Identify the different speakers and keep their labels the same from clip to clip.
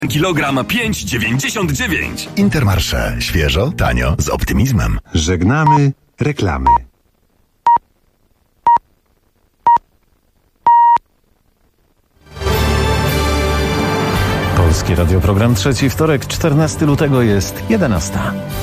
Speaker 1: Kilogram 5,99.
Speaker 2: Intermarché. Świeżo, tanio, z optymizmem.
Speaker 3: Żegnamy reklamy.
Speaker 4: Polski Radioprogram Trzeci, wtorek, 14 lutego jest 11.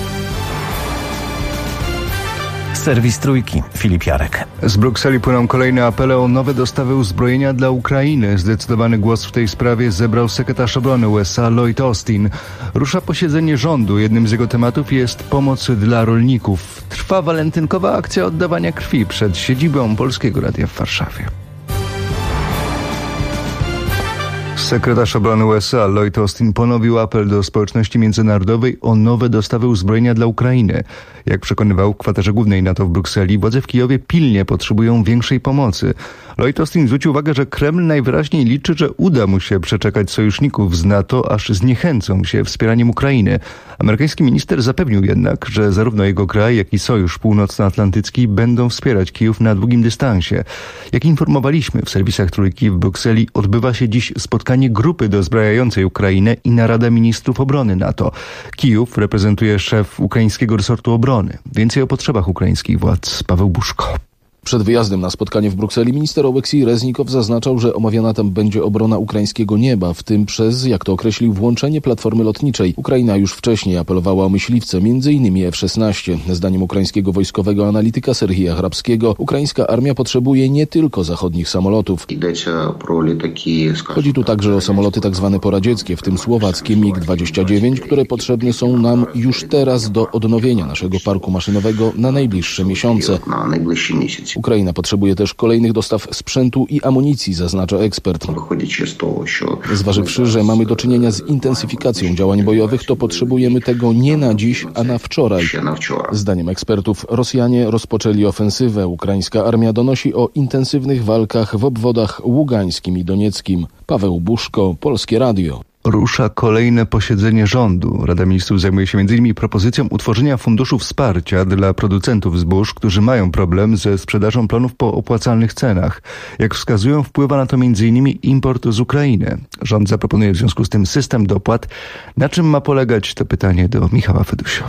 Speaker 4: Serwis Trójki, Filip Jarek.
Speaker 5: Z Brukseli płyną kolejne apele o nowe dostawy uzbrojenia dla Ukrainy. Zdecydowany głos w tej sprawie zebrał sekretarz obrony USA Lloyd Austin. Rusza posiedzenie rządu. Jednym z jego tematów jest pomoc dla rolników. Trwa walentynkowa akcja oddawania krwi przed siedzibą Polskiego Radia w Warszawie. Sekretarz obrony USA Lloyd Austin ponowił apel do społeczności międzynarodowej o nowe dostawy uzbrojenia dla Ukrainy. Jak przekonywał w kwaterze głównej NATO w Brukseli, władze w Kijowie pilnie potrzebują większej pomocy. Lloyd Austin zwrócił uwagę, że Kreml najwyraźniej liczy, że uda mu się przeczekać sojuszników z NATO, aż zniechęcą się wspieraniem Ukrainy. Amerykański minister zapewnił jednak, że zarówno jego kraj, jak i Sojusz Północnoatlantycki będą wspierać Kijów na długim dystansie. Jak informowaliśmy w serwisach Trójki, w Brukseli odbywa się dziś spotkanie grupy dozbrajającej Ukrainę i narada ministrów obrony NATO. Kijów reprezentuje szef ukraińskiego resortu obrony. Więcej o potrzebach ukraińskich władz Paweł Buszko.
Speaker 6: Przed wyjazdem na spotkanie w Brukseli minister Oleksij Reznikow zaznaczał, że omawiana tam będzie obrona ukraińskiego nieba, w tym przez, jak to określił, włączenie platformy lotniczej. Ukraina już wcześniej apelowała o myśliwce, m.in. F-16. Zdaniem ukraińskiego wojskowego analityka Serhija Hrabskiego, ukraińska armia potrzebuje nie tylko zachodnich samolotów. Chodzi tu także o samoloty tzw. poradzieckie, w tym słowackie MiG-29, które potrzebne są nam już teraz do odnowienia naszego parku maszynowego na najbliższe miesiące. Ukraina potrzebuje też kolejnych dostaw sprzętu i amunicji, zaznacza ekspert. Zważywszy, że mamy do czynienia z intensyfikacją działań bojowych, to potrzebujemy tego nie na dziś, a na wczoraj. Zdaniem ekspertów Rosjanie rozpoczęli ofensywę. Ukraińska armia donosi o intensywnych walkach w obwodach ługańskim i donieckim. Paweł Buszko, Polskie Radio.
Speaker 5: Rusza kolejne posiedzenie rządu. Rada Ministrów zajmuje się m.in. propozycją utworzenia funduszu wsparcia dla producentów zbóż, którzy mają problem ze sprzedażą plonów po opłacalnych cenach. Jak wskazują, wpływa na to m.in. import z Ukrainy. Rząd zaproponuje w związku z tym system dopłat. Na czym ma polegać, to pytanie do Michała Fedusio.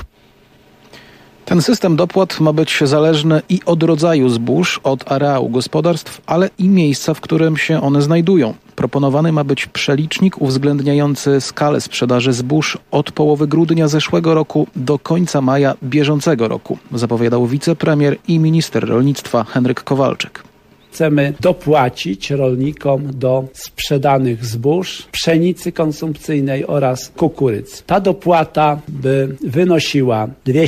Speaker 7: Ten system dopłat ma być zależny i od rodzaju zbóż, od areału gospodarstw, ale i miejsca, w którym się one znajdują. Proponowany ma być przelicznik uwzględniający skalę sprzedaży zbóż od połowy grudnia zeszłego roku do końca maja bieżącego roku, zapowiadał wicepremier i minister rolnictwa Henryk Kowalczyk.
Speaker 8: Chcemy dopłacić rolnikom do sprzedanych zbóż, pszenicy konsumpcyjnej oraz kukurydzy. Ta dopłata by wynosiła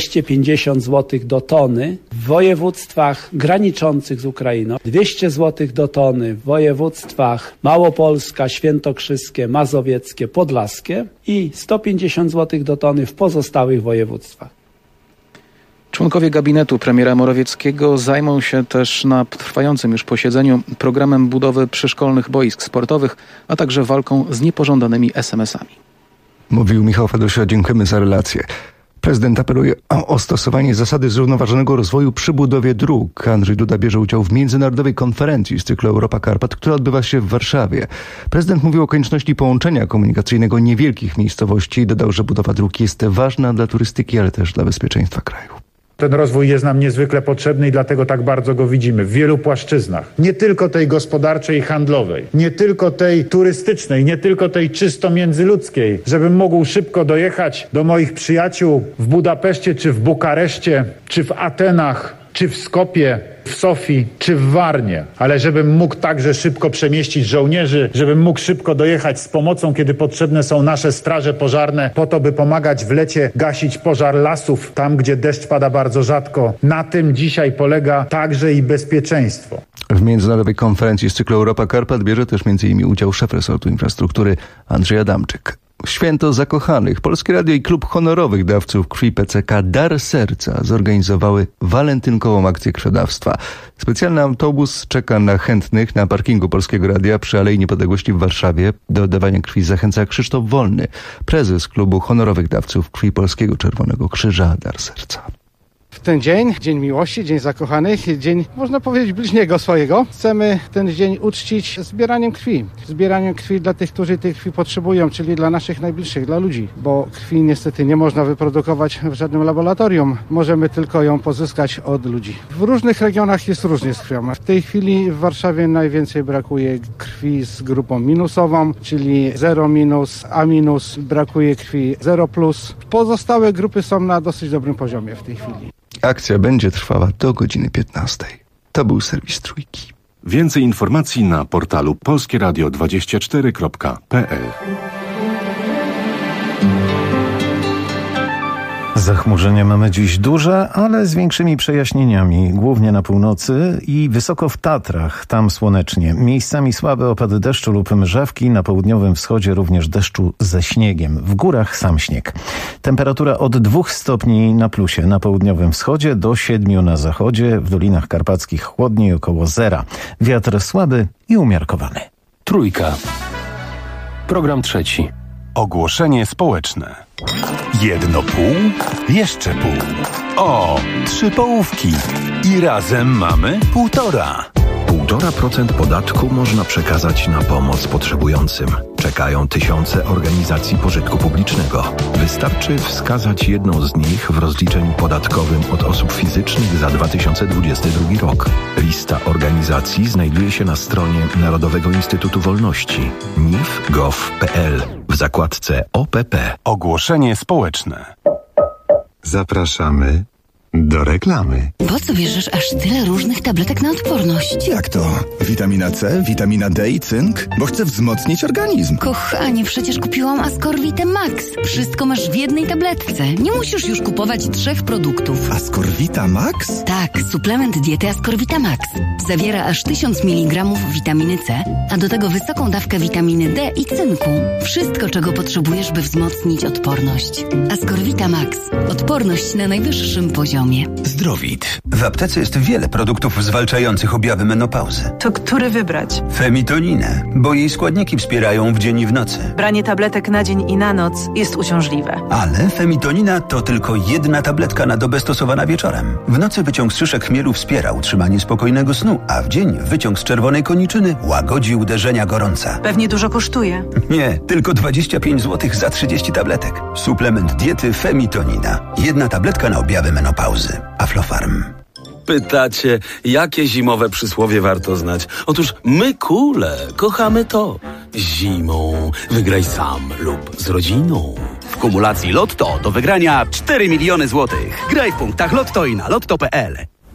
Speaker 8: 250 zł do tony w województwach graniczących z Ukrainą, 200 zł do tony w województwach Małopolska, Świętokrzyskie, Mazowieckie, Podlaskie i 150 zł do tony w pozostałych województwach.
Speaker 7: Członkowie gabinetu premiera Morawieckiego zajmą się też na trwającym już posiedzeniu programem budowy przyszkolnych boisk sportowych, a także walką z niepożądanymi SMS-ami.
Speaker 5: Mówił Michał Fedusio, dziękujemy za relację. Prezydent apeluje o stosowanie zasady zrównoważonego rozwoju przy budowie dróg. Andrzej Duda bierze udział w międzynarodowej konferencji z cyklu Europa Karpat, która odbywa się w Warszawie. Prezydent mówił o konieczności połączenia komunikacyjnego niewielkich miejscowości. Dodał, że budowa dróg jest ważna dla turystyki, ale też dla bezpieczeństwa kraju.
Speaker 9: Ten rozwój jest nam niezwykle potrzebny i dlatego tak bardzo go widzimy w wielu płaszczyznach. Nie tylko tej gospodarczej i handlowej, nie tylko tej turystycznej, nie tylko tej czysto międzyludzkiej, żebym mógł szybko dojechać do moich przyjaciół w Budapeszcie, czy w Bukareszcie, czy w Atenach, czy w Skopie, w Sofii, czy w Warnie, ale żebym mógł także szybko przemieścić żołnierzy, żebym mógł szybko dojechać z pomocą, kiedy potrzebne są nasze straże pożarne, po to, by pomagać w lecie gasić pożar lasów, tam gdzie deszcz pada bardzo rzadko. Na tym dzisiaj polega także i bezpieczeństwo.
Speaker 5: W międzynarodowej konferencji z cyklu Europa Karpat bierze też m.in. udział szef resortu infrastruktury Andrzej Adamczyk. Święto Zakochanych. Polskie Radio i Klub Honorowych Dawców Krwi PCK Dar Serca zorganizowały walentynkową akcję krwiodawstwa. Specjalny autobus czeka na chętnych na parkingu Polskiego Radia przy Alei Niepodległości w Warszawie. Do oddawania krwi zachęca Krzysztof Wolny, prezes Klubu Honorowych Dawców Krwi Polskiego Czerwonego Krzyża Dar Serca.
Speaker 10: W ten dzień, Dzień Miłości, Dzień Zakochanych, dzień, można powiedzieć, bliźniego swojego, chcemy ten dzień uczcić zbieraniem krwi. Zbieraniem krwi dla tych, którzy tej krwi potrzebują, czyli dla naszych najbliższych, dla ludzi, bo krwi niestety nie można wyprodukować w żadnym laboratorium. Możemy tylko ją pozyskać od ludzi. W różnych regionach jest różnie z krwią. W tej chwili w Warszawie najwięcej brakuje krwi z grupą minusową, czyli 0-, A-, brakuje krwi 0+. Pozostałe grupy są na dosyć dobrym poziomie w tej chwili.
Speaker 5: Akcja będzie trwała do godziny 15. To był serwis Trójki.
Speaker 1: Więcej informacji na portalu polskieradio24.pl.
Speaker 4: Zachmurzenie mamy dziś duże, ale z większymi przejaśnieniami, głównie na północy i wysoko w Tatrach, tam słonecznie. Miejscami słabe opady deszczu lub mrzawki, na południowym wschodzie również deszczu ze śniegiem. W górach sam śnieg. Temperatura od 2 stopni na plusie na południowym wschodzie do 7 na zachodzie, w Dolinach Karpackich chłodniej około 0. Wiatr słaby i umiarkowany.
Speaker 1: Trójka. Program trzeci. Ogłoszenie społeczne. 1 pół, jeszcze pół. O, 3 połówki. I razem mamy 1,5.
Speaker 2: 1,5% podatku można przekazać na pomoc potrzebującym. Czekają tysiące organizacji pożytku publicznego. Wystarczy wskazać jedną z nich w rozliczeniu podatkowym od osób fizycznych za 2022 rok. Lista organizacji znajduje się na stronie Narodowego Instytutu Wolności nif.gov.pl w zakładce OPP.
Speaker 1: Ogłoszenie społeczne.
Speaker 3: Zapraszamy do reklamy.
Speaker 11: Po co bierzesz aż tyle różnych tabletek na odporność?
Speaker 12: Jak to? Witamina C, witamina D i cynk? Bo chcę wzmocnić organizm.
Speaker 11: Kochanie, przecież kupiłam Ascorvitę Max. Wszystko masz w jednej tabletce. Nie musisz już kupować 3 produktów.
Speaker 12: Ascorvita Max?
Speaker 11: Tak, suplement diety Ascorvita Max. Zawiera aż 1000 mg witaminy C, a do tego wysoką dawkę witaminy D i cynku. Wszystko, czego potrzebujesz, by wzmocnić odporność. Ascorvita Max. Odporność na najwyższym poziomie.
Speaker 13: Zdrowit. W aptece jest wiele produktów zwalczających objawy menopauzy.
Speaker 14: To który wybrać?
Speaker 13: Femitoninę, bo jej składniki wspierają w dzień i w nocy.
Speaker 14: Branie tabletek na dzień i na noc jest uciążliwe.
Speaker 13: Ale femitonina to tylko 1 tabletka na dobę stosowana wieczorem. W nocy wyciąg z szyszek chmielu wspiera utrzymanie spokojnego snu, a w dzień wyciąg z czerwonej koniczyny łagodzi uderzenia gorąca.
Speaker 14: Pewnie dużo kosztuje.
Speaker 13: Nie, tylko 25 zł za 30 tabletek. Suplement diety Femitonina. 1 tabletka na objawy menopauzy. Aflofarm.
Speaker 15: Pytacie, jakie zimowe przysłowie warto znać? Otóż my kule kochamy to. Zimą wygraj sam lub z rodziną.
Speaker 16: W kumulacji Lotto do wygrania 4 miliony złotych. Graj w punktach Lotto i na lotto.pl.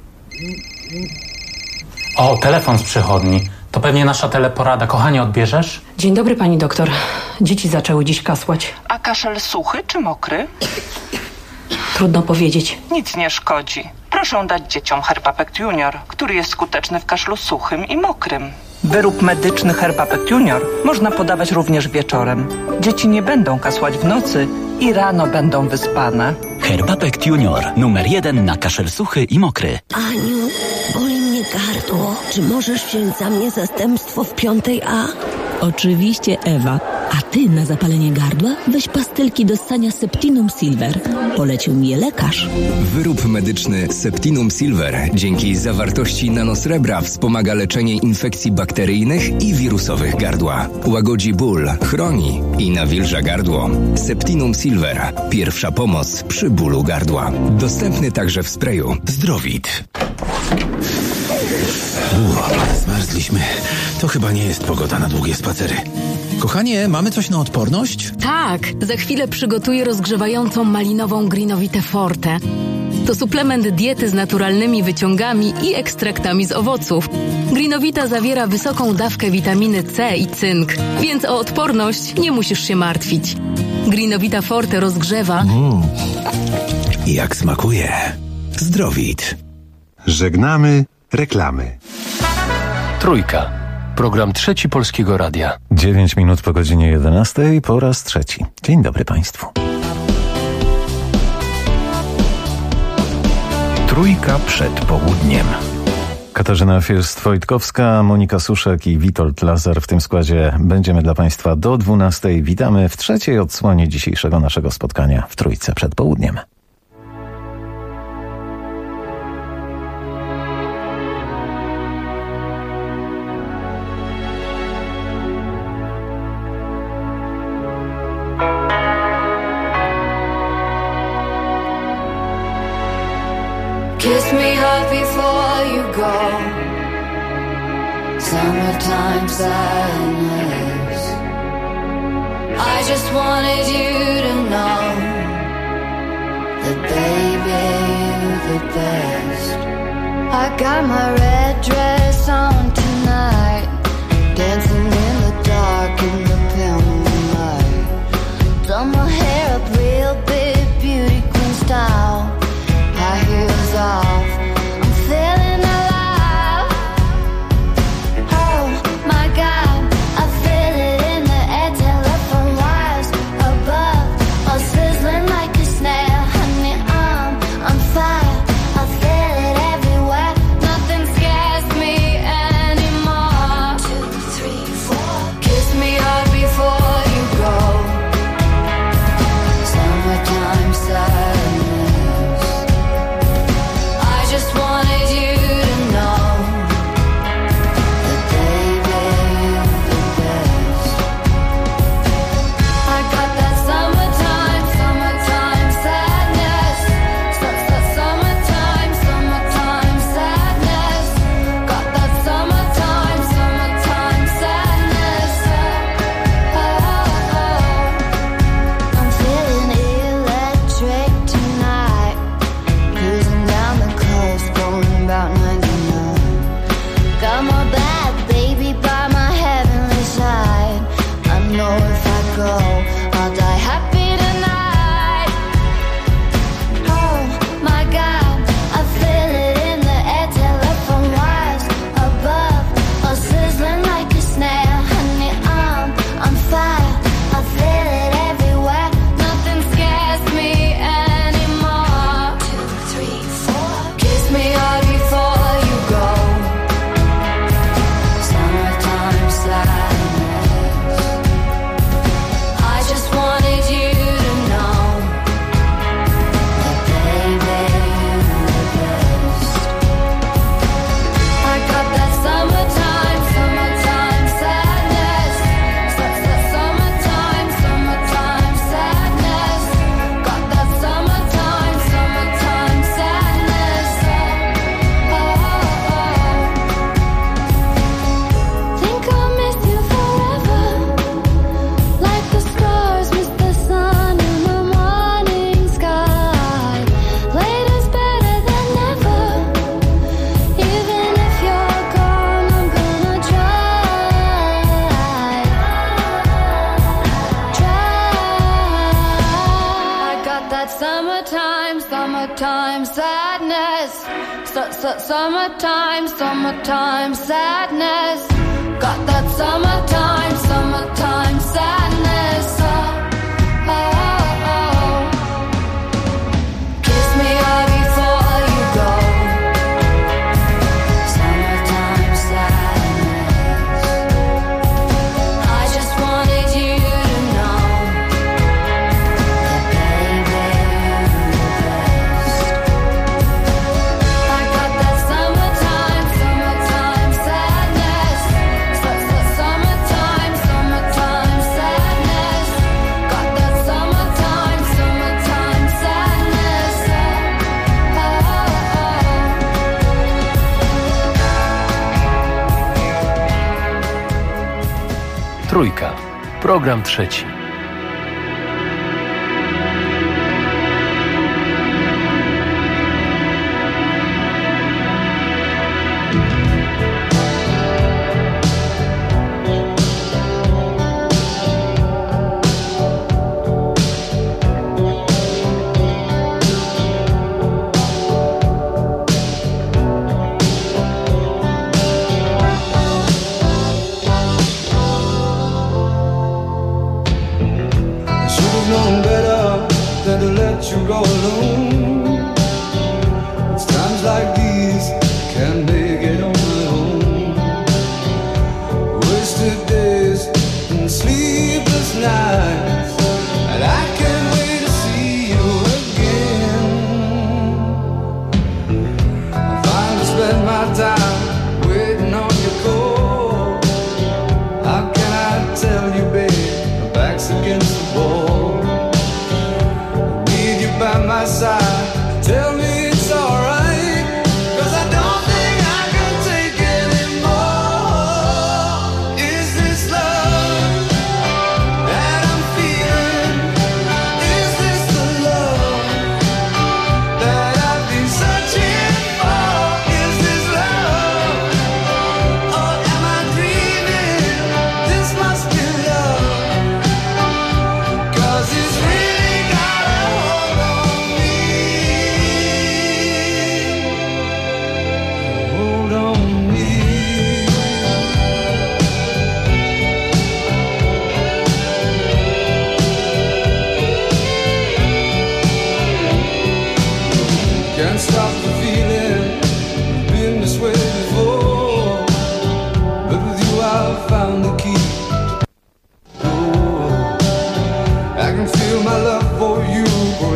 Speaker 17: O, telefon z przychodni. To pewnie nasza teleporada. Kochanie, odbierzesz?
Speaker 18: Dzień dobry, pani doktor. Dzieci zaczęły dziś kasłać.
Speaker 19: A kaszel suchy czy mokry?
Speaker 18: Trudno powiedzieć.
Speaker 19: Nic nie szkodzi. Proszę dać dzieciom Herbapect Junior, który jest skuteczny w kaszlu suchym i mokrym. Wyrób medyczny Herbapect Junior można podawać również wieczorem. Dzieci nie będą kasłać w nocy i rano będą wyspane.
Speaker 16: Herbapect Junior. Numer 1 na kaszel suchy i mokry.
Speaker 20: Aniu, boli mnie gardło. Czy możesz wziąć za mnie zastępstwo w 5A?
Speaker 21: Oczywiście, Ewa. A ty na zapalenie gardła weź pastylki do ssania Septinum Silver. Polecił mi je lekarz.
Speaker 22: Wyrób medyczny Septinum Silver dzięki zawartości nanosrebra wspomaga leczenie infekcji bakteryjnych i wirusowych gardła. Łagodzi ból, chroni i nawilża gardło. Septinum Silver. Pierwsza pomoc przy bólu gardła. Dostępny także w sprayu.
Speaker 16: Zdrowit. Zmarzliśmy. To chyba nie jest pogoda na długie spacery. Kochanie, mamy coś na odporność?
Speaker 21: Tak, za chwilę przygotuję rozgrzewającą malinową Greenovitę Forte. To suplement diety z naturalnymi wyciągami i ekstraktami z owoców. Greenovita zawiera wysoką dawkę witaminy C i cynk, więc o odporność nie musisz się martwić. Greenovita Forte rozgrzewa.
Speaker 16: Jak smakuje. Zdrowit.
Speaker 3: Żegnamy reklamy.
Speaker 1: Trójka. Program trzeci Polskiego Radia.
Speaker 4: 9 minut po godzinie 11 po raz trzeci. Dzień dobry Państwu.
Speaker 2: Trójka przed południem.
Speaker 4: Katarzyna Fürst-Wojtkowska, Monika Suszek i Witold Lazar w tym składzie będziemy dla Państwa do 12. Witamy w trzeciej odsłonie dzisiejszego naszego spotkania w Trójce przed południem.
Speaker 6: Kiss me hard before you go. Summertime sadness. I just wanted you to know that baby, you're the best. I got my red dress on tonight, dancing in the dark in the pale moonlight. Done my hair up real big, beauty queen style. High heels off, I'm feeling alive. Oh my God, I feel it in the air, telephone wires above, all sizzling like a snail. Honey, I'm fire, I feel it everywhere. Nothing scares me anymore. 2, 3, 4. Kiss me hard before you go. Summertime sadness. I just wanted you to know that baby, you're the best. I got that summertime sadness. Summertime sadness. Got that summertime sadness. I'm feeling electric tonight. Cruising down the coast, going about 99. Got my bad baby by my heavenly side. I know if I go, I'll die happy tonight. Oh my God, I feel it in the air, telephone wires above, all sizzling like a snail. Honey, I'm fire, I feel it everywhere. Nothing scares me anymore. 2, 3, 4. Kiss me hard before you go. Summertime sadness. I just wanted you to know that baby, you're the best. I got that summertime sadness. Summertime sadness. Got that summertime sadness. Think I'll miss you forever, like the stars miss the sun in the morning sky. Later's better than never. Even if you're gone, I'm gonna try. I got that summertime sadness. Summertime sadness. Got that summertime sadness. Kiss me hard before you go. Summertime sadness. I just wanted you to know that baby, you're the best. I got that summertime sadness. Summertime sadness. Got that summertime sadness.
Speaker 1: Trójka. Program trzeci.
Speaker 8: Known better than to let you go alone. It's times like these can't make it on my own. Wasted days and sleepless nights, and I can't wait to see you again. I finally spent my time waiting on your call. How can I tell you, babe, my back's against the wall. By my side.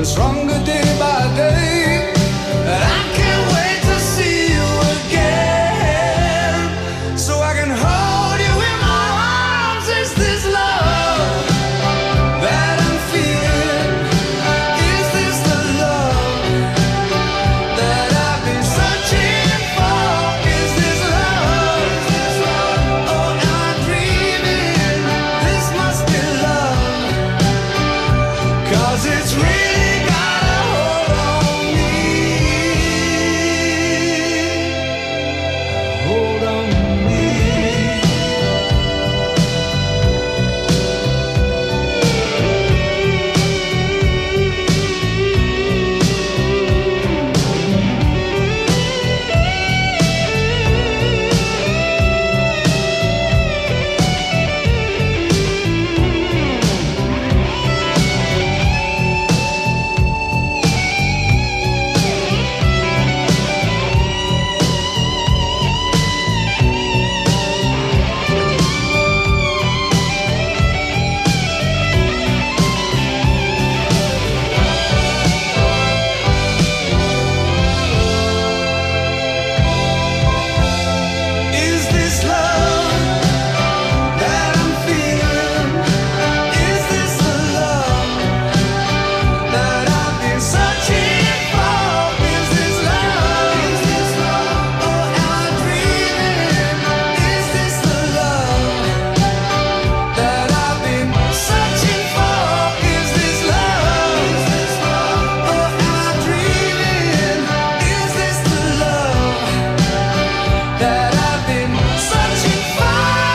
Speaker 8: stronger day by day. And I can't wait to see you again, so I can hold you in my arms. Is this love that I'm feeling? Is this the love that I've been searching for? Is this love? Or am I dreaming? This must be love, 'cause it's really got a hold on me. Hold on me. Is this love that I'm feeling? Is this the love that I've been searching for? Is this love? Or am I dreaming? Is this the love that I've been searching for? Is this love? Or am I dreaming? Is this the love that I've been searching for?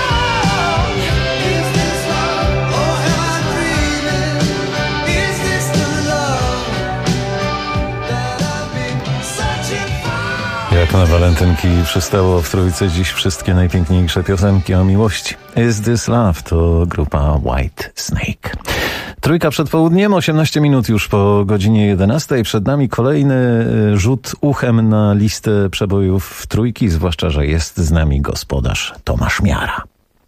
Speaker 8: Is this love? Or am I dreaming? Is this the love that I've been searching for?
Speaker 4: Jak na walentynki przystało w Trójce dziś wszystkie najpiękniejsze piosenki o miłości. Is This Love to grupa White Snake. Trójka przed południem, 18 minut już po godzinie 11. Przed nami kolejny rzut uchem na listę przebojów Trójki, zwłaszcza że jest z nami gospodarz Tomasz Miara.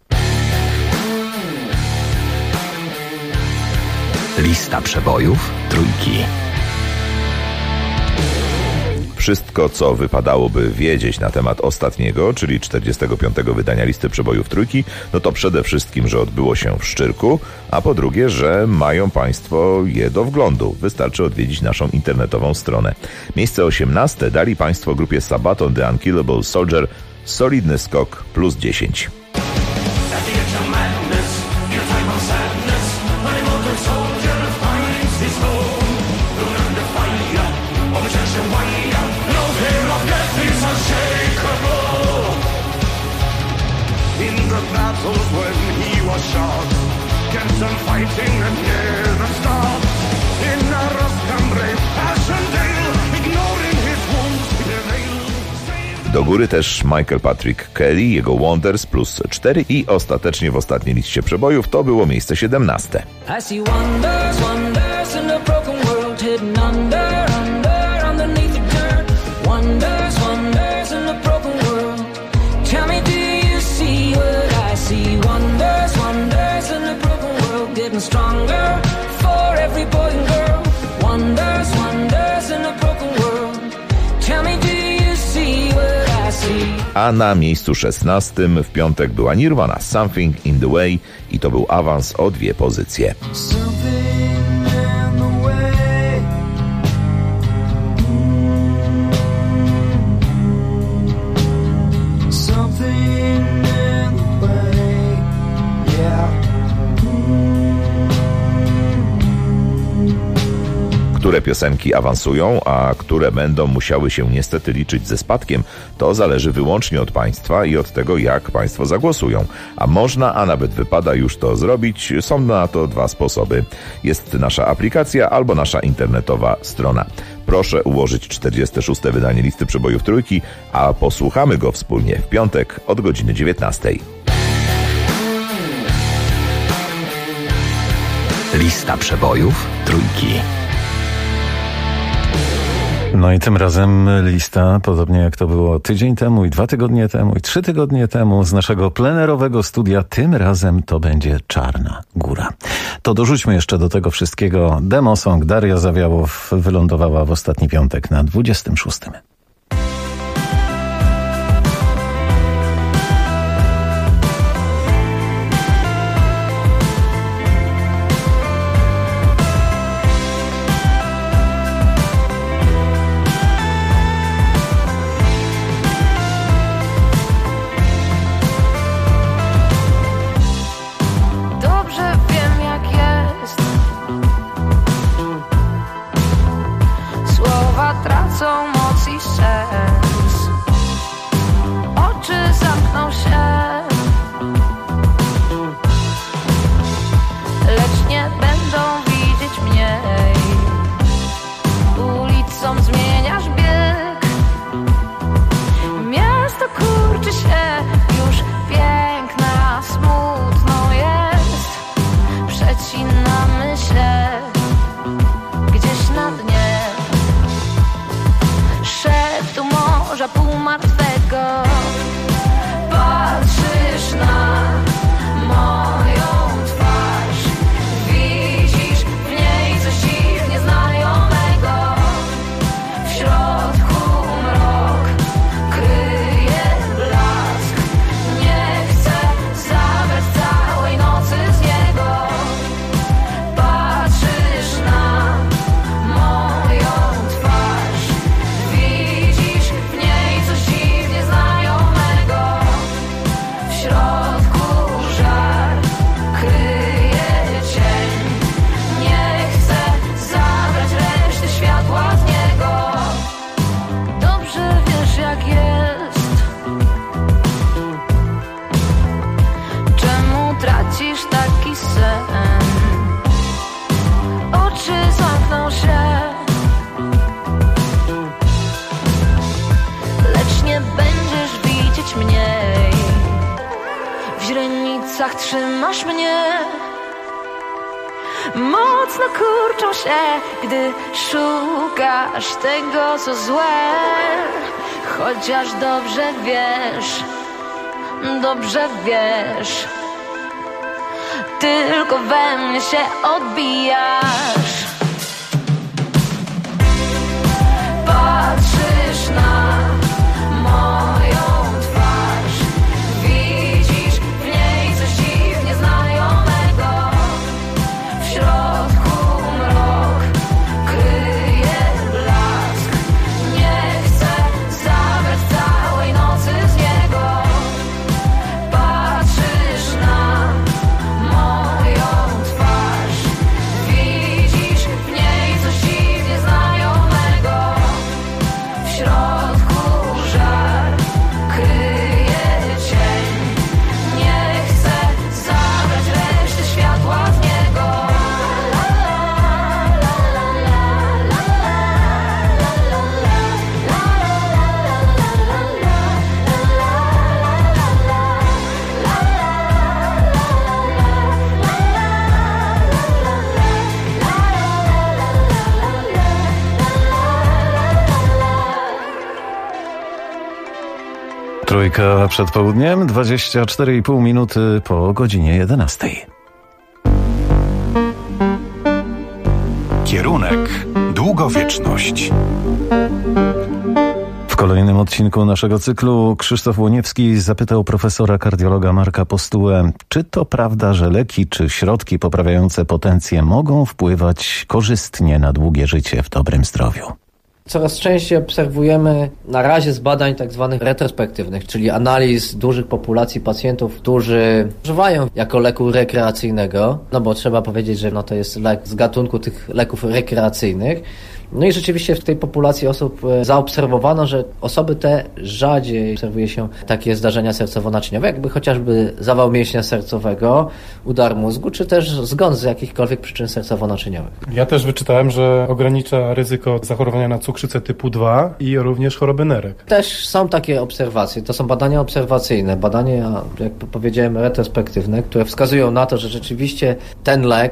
Speaker 2: Lista przebojów Trójki.
Speaker 7: Wszystko, co wypadałoby wiedzieć na temat ostatniego, czyli 45. wydania listy przebojów Trójki, no to przede wszystkim, że odbyło się w Szczyrku, a po drugie, że mają Państwo je do wglądu. Wystarczy odwiedzić naszą internetową stronę. Miejsce 18 dali Państwo grupie Sabaton The Unkillable Soldier, solidny skok plus 10.
Speaker 8: In the battles when he was shot, kept on fighting and never stopped. In a Ruskan brave Passchendaele, ignoring his wounds,
Speaker 7: Do góry też Michael Patrick Kelly, jego Wonders plus 4 i ostatecznie w ostatniej liście przebojów to było miejsce 17.
Speaker 6: I see wonders, wonders in a broken world, hidden under, under, underneath the dirt. Wonders, wonders in a broken world. Tell me, do you see what I see? Wonders, wonders in a broken world, getting stronger for every boy and girl. Wonders, wonders in a broken world. Tell me, do you see what I see?
Speaker 7: A na miejscu 16 w piątek była Nirvana, Something in the Way i to był awans o 2 pozycje. Które piosenki awansują, a które będą musiały się niestety liczyć ze spadkiem, to zależy wyłącznie od Państwa i od tego, jak Państwo zagłosują. A można, a nawet wypada już to zrobić. Są na to 2 sposoby. Jest nasza aplikacja albo nasza internetowa strona. Proszę ułożyć 46. wydanie listy przebojów Trójki, a posłuchamy go wspólnie w piątek od godziny 19.
Speaker 2: Lista przebojów Trójki.
Speaker 4: No i tym razem lista, podobnie jak to było tydzień temu i 2 tygodnie temu i 3 tygodnie temu z naszego plenerowego studia, tym razem to będzie Czarna Góra. To dorzućmy jeszcze do tego wszystkiego demosong. Daria Zawiałow wylądowała w ostatni piątek na 26.
Speaker 9: Trzymasz mnie, mocno kurczą się, gdy szukasz tego, co złe. Chociaż dobrze wiesz, tylko we mnie się odbijasz. Patrzysz na moją twarz, widzisz w niej coś dziwnie znajomego. W środku mrok kryje blask. Nie chcę zabrać całej nocy z niego. Patrzysz na moją twarz, widzisz w niej coś dziwnie znajomego. W środku żar kryje cień. Nie chcę zabrać reszty światła z niego.
Speaker 4: Trójka przed południem, 24,5 minuty po godzinie 11.
Speaker 12: Kierunek długowieczność.
Speaker 4: W kolejnym odcinku naszego cyklu Krzysztof Łoniewski zapytał profesora kardiologa Marka Postułę, czy to prawda, że leki czy środki poprawiające potencję mogą wpływać korzystnie na długie życie w dobrym zdrowiu.
Speaker 10: Coraz częściej obserwujemy na razie z badań tak zwanych retrospektywnych, czyli analiz dużych populacji pacjentów, którzy używają jako leku rekreacyjnego, no bo trzeba powiedzieć, że to jest lek z gatunku tych leków rekreacyjnych. No i rzeczywiście w tej populacji osób zaobserwowano, że osoby te rzadziej obserwuje się takie zdarzenia sercowo-naczyniowe, jakby chociażby zawał mięśnia sercowego, udar mózgu, czy też zgon z jakichkolwiek przyczyn sercowo-naczyniowych.
Speaker 23: Ja też wyczytałem, że ogranicza ryzyko zachorowania na cukrzycę typu 2 i również choroby nerek.
Speaker 10: Też są takie obserwacje, to są badania obserwacyjne, badania, jak powiedziałem, retrospektywne, które wskazują na to, że rzeczywiście ten lek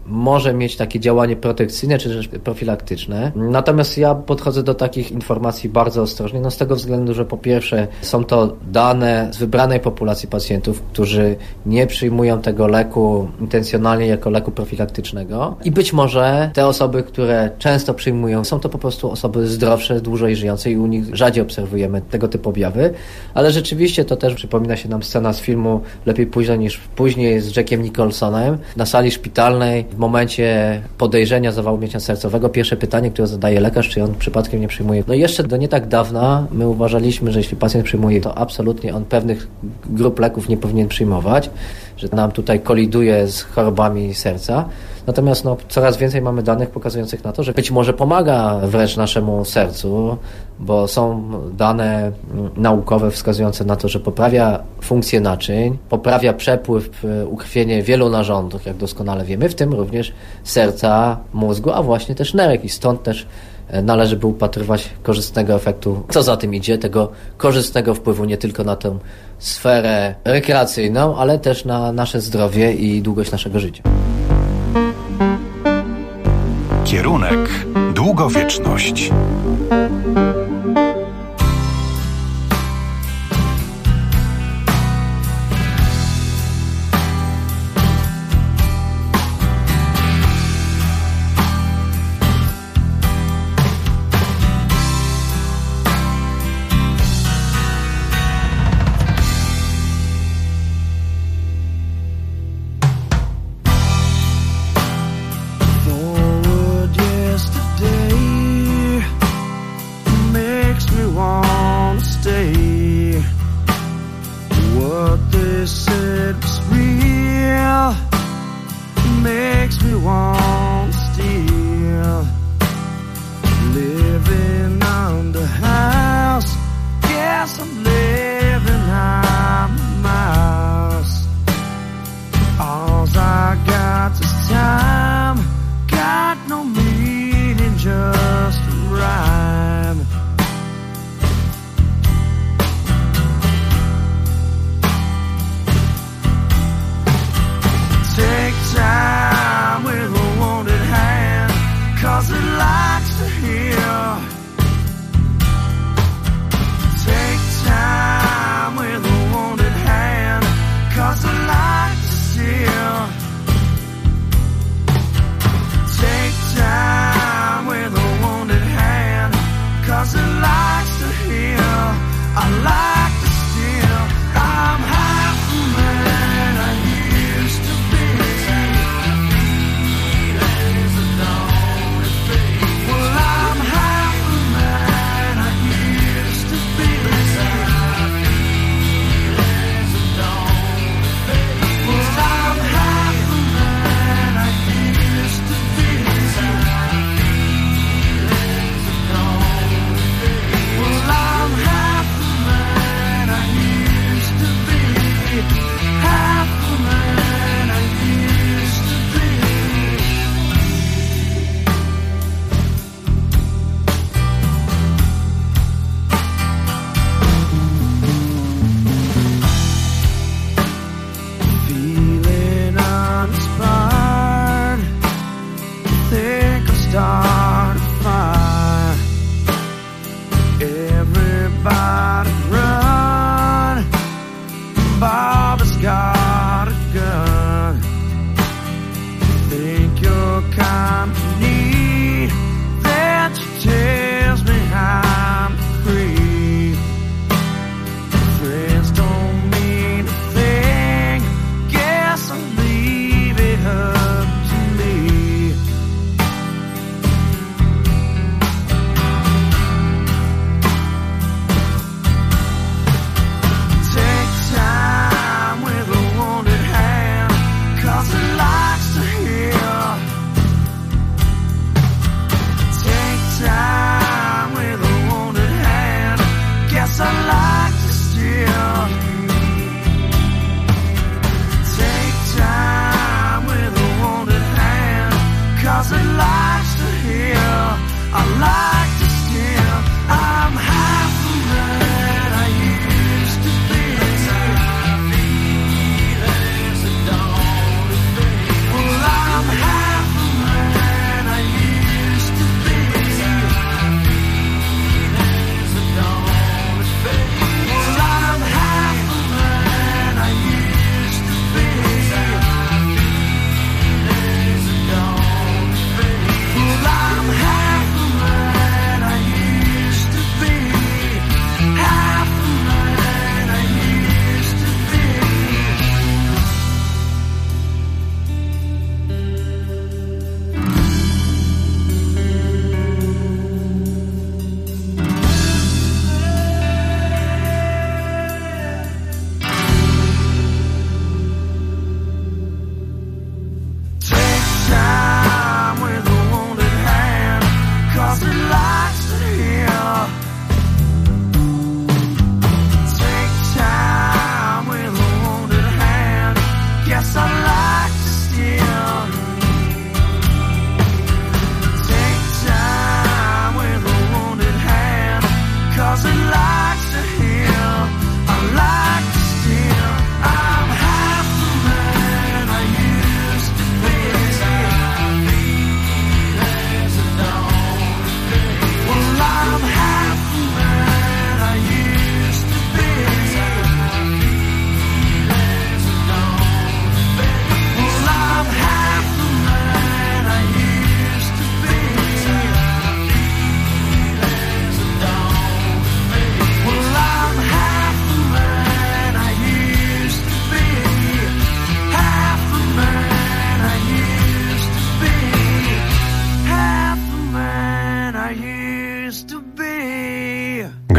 Speaker 10: może mieć takie działanie protekcyjne czy też profilaktyczne. Natomiast ja podchodzę do takich informacji bardzo ostrożnie, z tego względu, że po pierwsze są to dane z wybranej populacji pacjentów, którzy nie przyjmują tego leku intencjonalnie jako leku profilaktycznego i być może te osoby, które często przyjmują, są to po prostu osoby zdrowsze, dłużej żyjące i u nich rzadziej obserwujemy tego typu objawy, ale rzeczywiście to też przypomina się nam scena z filmu Lepiej późno niż później z Jackiem Nicholsonem na sali szpitalnej w momencie podejrzenia zawału mięśnia sercowego. Pierwsze pytanie, które zadaje lekarz, czy on przypadkiem nie przyjmuje. Jeszcze do nie tak dawna my uważaliśmy, że jeśli pacjent przyjmuje, to absolutnie on pewnych grup leków nie powinien przyjmować, że nam tutaj koliduje z chorobami serca. Natomiast coraz więcej mamy danych pokazujących na to, że być może pomaga wręcz naszemu sercu, bo są dane naukowe wskazujące na to, że poprawia funkcję naczyń, poprawia przepływ, ukrwienie wielu narządów, jak doskonale wiemy, w tym również serca, mózgu, a właśnie też nerek i stąd też należy by upatrywać korzystnego efektu, co za tym idzie, tego korzystnego wpływu nie tylko na tę sferę rekreacyjną, ale też na nasze zdrowie i długość naszego życia.
Speaker 2: Kierunek długowieczność.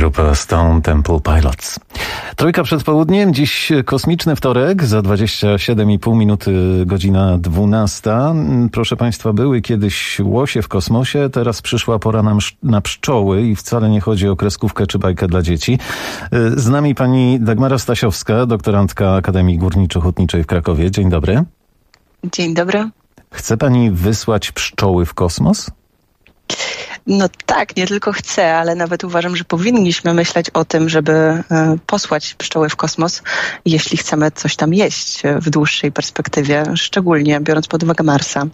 Speaker 4: Grupa Stone Temple Pilots. Trójka przed południem, dziś kosmiczny wtorek, za 27,5 minuty godzina 12. Proszę Państwa, były kiedyś łosie w kosmosie, teraz przyszła pora na pszczoły i wcale nie chodzi o kreskówkę czy bajkę dla dzieci. Z nami pani Dagmara Stasiowska, doktorantka Akademii Górniczo-Hutniczej w Krakowie. Dzień dobry.
Speaker 5: Dzień dobry.
Speaker 4: Chce pani wysłać pszczoły w kosmos?
Speaker 5: No tak, nie tylko chcę, ale nawet uważam, że powinniśmy myśleć o tym, żeby posłać pszczoły w kosmos, jeśli chcemy coś tam jeść w dłuższej perspektywie, szczególnie biorąc pod uwagę Marsa.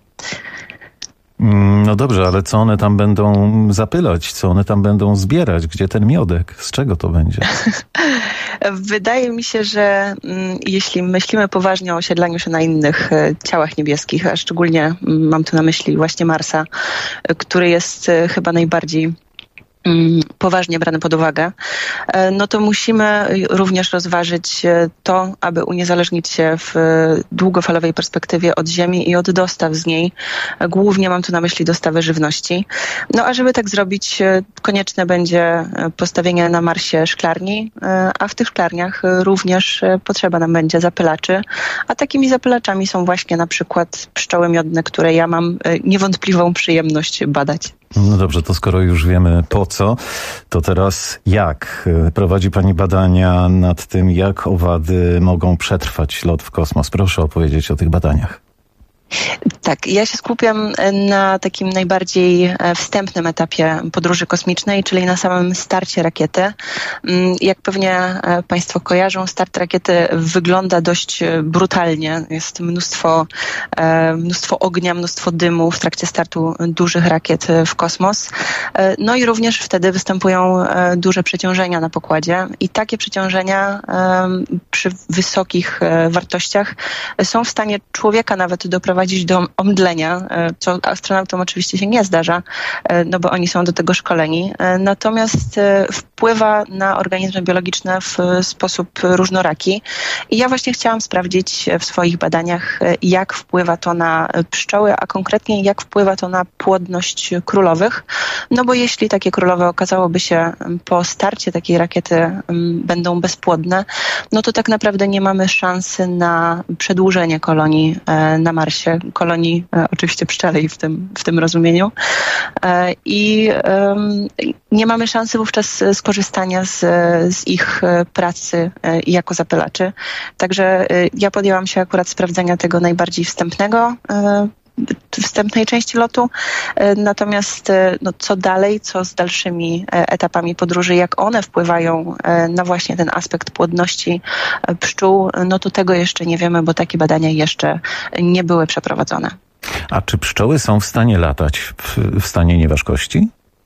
Speaker 4: No dobrze, ale co one tam będą zapylać? Co one tam będą zbierać? Gdzie ten miodek? Z czego to będzie?
Speaker 5: Wydaje mi się, że jeśli myślimy poważnie o osiedlaniu się na innych ciałach niebieskich, a szczególnie mam tu na myśli właśnie Marsa, który jest chyba najbardziej poważnie brany pod uwagę, no to musimy również rozważyć to, aby uniezależnić się w długofalowej perspektywie od Ziemi i od dostaw z niej. Głównie mam tu na myśli dostawy żywności. No a żeby tak zrobić, konieczne będzie postawienie na Marsie szklarni, a w tych szklarniach również potrzeba nam będzie zapylaczy, a takimi zapylaczami są właśnie na przykład pszczoły miodne, które ja mam niewątpliwą przyjemność badać.
Speaker 4: No dobrze, to skoro już wiemy po co, to teraz jak? Prowadzi pani badania nad tym, jak owady mogą przetrwać lot w kosmos. Proszę opowiedzieć o tych badaniach.
Speaker 5: Tak, ja się skupiam na takim najbardziej wstępnym etapie podróży kosmicznej, czyli na samym starcie rakiety. Jak pewnie Państwo kojarzą, start rakiety wygląda dość brutalnie. Jest mnóstwo ognia, mnóstwo dymu w trakcie startu dużych rakiet w kosmos. No i również wtedy występują duże przeciążenia na pokładzie i takie przeciążenia przy wysokich wartościach są w stanie człowieka nawet doprowadzić do omdlenia, co astronautom oczywiście się nie zdarza, no bo oni są do tego szkoleni. Natomiast wpływa na organizmy biologiczne w sposób różnoraki. I ja właśnie chciałam sprawdzić w swoich badaniach, jak wpływa to na pszczoły, a konkretnie jak wpływa to na płodność królowych. No bo jeśli takie królowe okazałoby się po starcie takiej rakiety będą bezpłodne, no to tak naprawdę nie mamy szansy na przedłużenie kolonii na Marsie. Kolonii oczywiście pszczelej w tym rozumieniu. I nie mamy szansy wówczas skorzystania z ich pracy jako zapylaczy. Także ja podjęłam się akurat sprawdzenia tego najbardziej wstępnej części lotu. Natomiast no, co dalej, co z dalszymi etapami podróży, jak one wpływają na właśnie ten aspekt płodności pszczół, no to tego jeszcze nie wiemy, bo takie badania jeszcze nie były przeprowadzone.
Speaker 4: A czy pszczoły są w stanie latać w stanie nieważkości?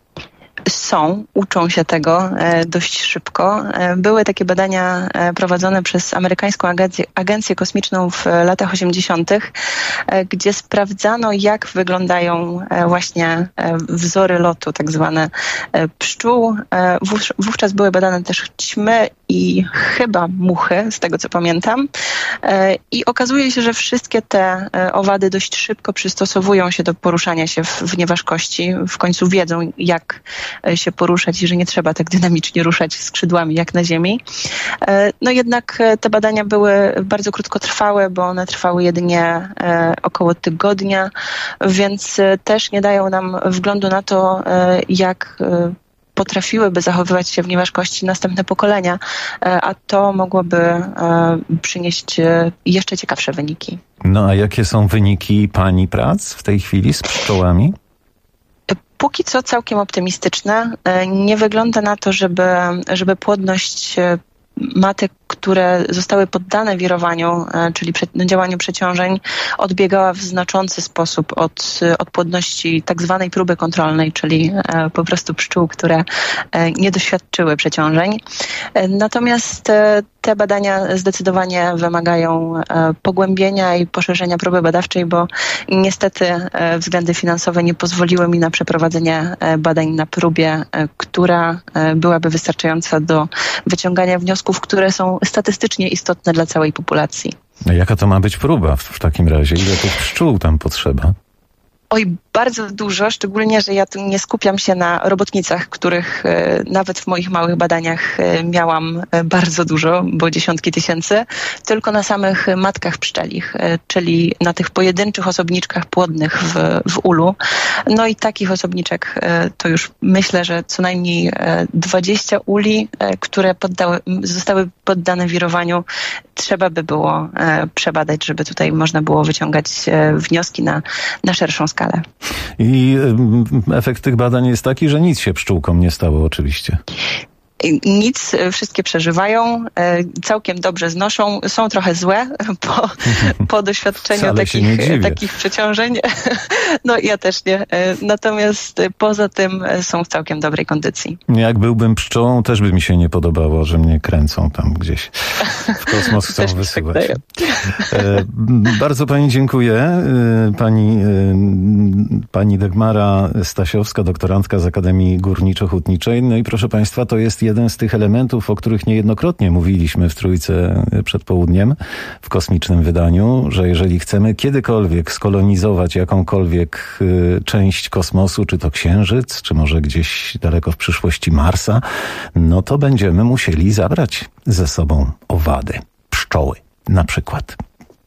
Speaker 5: Uczą się tego dość szybko. Były takie badania prowadzone przez amerykańską agencję kosmiczną w latach 80., gdzie sprawdzano, jak wyglądają właśnie wzory lotu, tak zwane pszczół. Wówczas były badane też ćmy i chyba muchy, z tego co pamiętam. I okazuje się, że wszystkie te owady dość szybko przystosowują się do poruszania się w nieważkości. W końcu wiedzą, jak się poruszać i że nie trzeba tak dynamicznie ruszać skrzydłami jak na Ziemi. No jednak te badania były bardzo krótkotrwałe, bo one trwały jedynie około tygodnia, więc też nie dają nam wglądu na to, jak potrafiłyby zachowywać się w nieważkości następne pokolenia, a to mogłoby przynieść jeszcze ciekawsze wyniki.
Speaker 4: No a jakie są wyniki pani prac w tej chwili z pszczołami?
Speaker 5: Póki co całkiem optymistyczne. Nie wygląda na to, żeby płodność matek, które zostały poddane wirowaniu, czyli działaniu przeciążeń, odbiegała w znaczący sposób od płodności tak zwanej próby kontrolnej, czyli po prostu pszczół, które nie doświadczyły przeciążeń. Natomiast te badania zdecydowanie wymagają pogłębienia i poszerzenia próby badawczej, bo niestety względy finansowe nie pozwoliły mi na przeprowadzenie badań na próbie, która byłaby wystarczająca do wyciągania wniosków, które są statystycznie istotne dla całej populacji.
Speaker 4: A jaka to ma być próba w takim razie? Ile tych pszczół tam potrzeba?
Speaker 5: Oj, bardzo dużo, szczególnie, że ja tu nie skupiam się na robotnicach, których nawet w moich małych badaniach miałam bardzo dużo, bo dziesiątki tysięcy, tylko na samych matkach pszczelich, czyli na tych pojedynczych osobniczkach płodnych w ulu. No i takich osobniczek to już myślę, że co najmniej 20 uli, które zostały poddane wirowaniu, trzeba by było przebadać, żeby tutaj można było wyciągać wnioski na szerszą skalę.
Speaker 4: I efekt tych badań jest taki, że nic się pszczółkom nie stało oczywiście.
Speaker 5: Nic, wszystkie przeżywają, całkiem dobrze znoszą, są trochę złe po doświadczeniu takich przeciążeń. No ja też nie. Natomiast poza tym są w całkiem dobrej kondycji.
Speaker 4: Jak byłbym pszczołą, też by mi się nie podobało, że mnie kręcą tam gdzieś w kosmos, chcą wysyłać. Bardzo pani dziękuję. Pani Dagmara Stasiowska, doktorantka z Akademii Górniczo-Hutniczej. No i proszę państwa, to jest jeden z tych elementów, o których niejednokrotnie mówiliśmy w Trójce przed południem w kosmicznym wydaniu, że jeżeli chcemy kiedykolwiek skolonizować jakąkolwiek część kosmosu, czy to Księżyc, czy może gdzieś daleko w przyszłości Marsa, no to będziemy musieli zabrać ze sobą owady, pszczoły na przykład.